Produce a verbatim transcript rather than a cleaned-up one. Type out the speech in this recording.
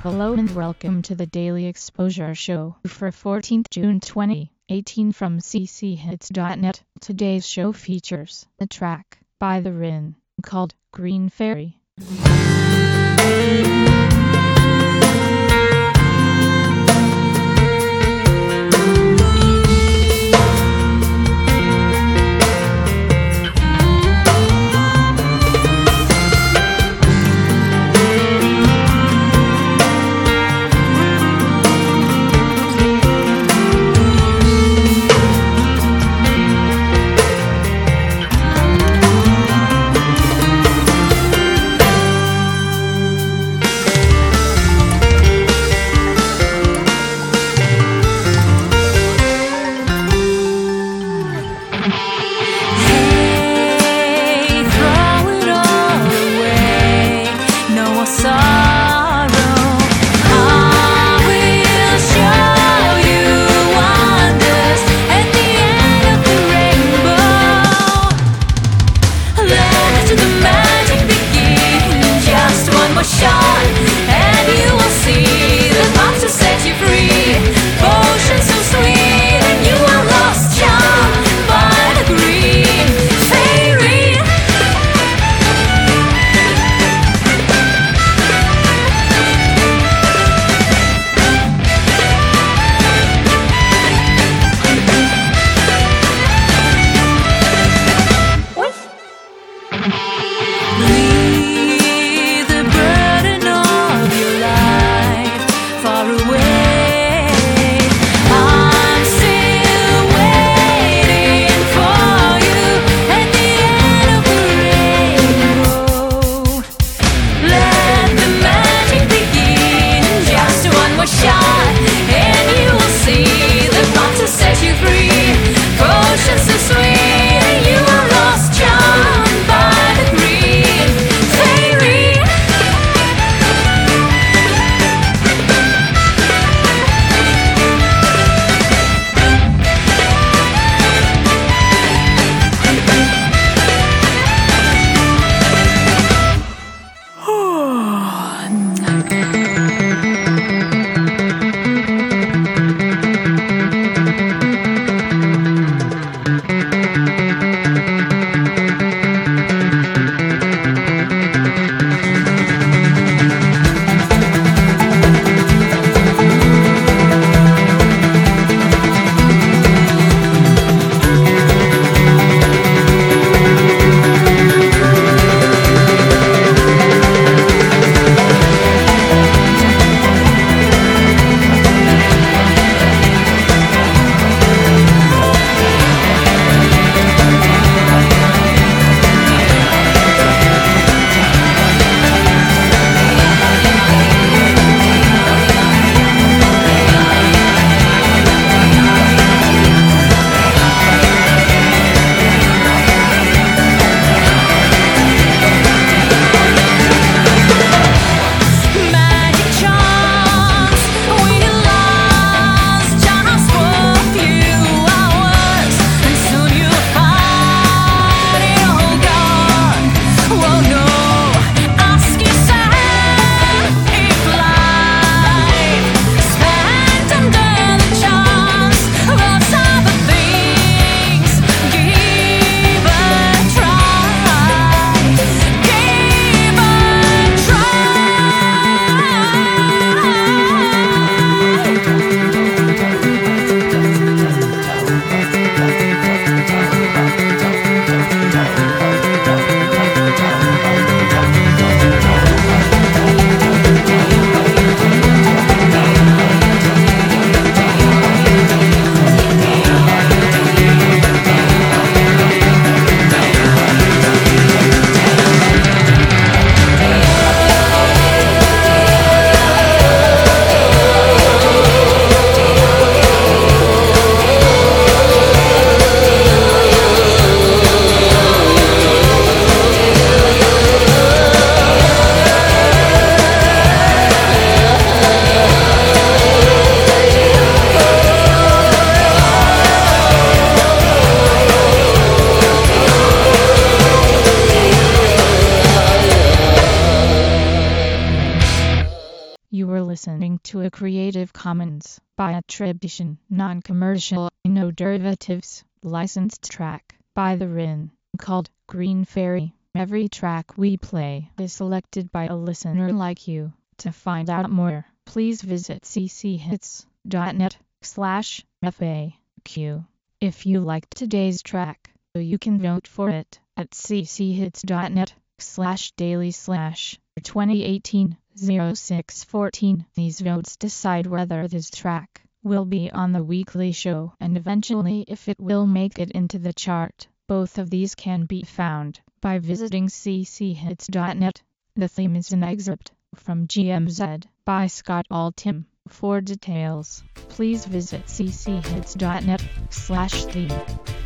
Hello and welcome to the Daily Exposure Show for fourteenth June twenty eighteen from c c hits dot net. Today's show features a track by The Rin called Green Fairy. to a Creative Commons by attribution, non-commercial, no derivatives, licensed track by The Rin, called Green Fairy. Every track we play is selected by a listener like you. To find out more, please visit cchits.net slash FAQ. If you liked today's track, you can vote for it at cchits.net slash daily slash twenty eighteen oh six fourteen. These votes decide whether this track will be on the weekly show and eventually if it will make it into the chart. Both of these can be found by visiting cchits.net. The theme is an excerpt from G M Z by Scott Altham. For details, please visit cchits.net slash theme.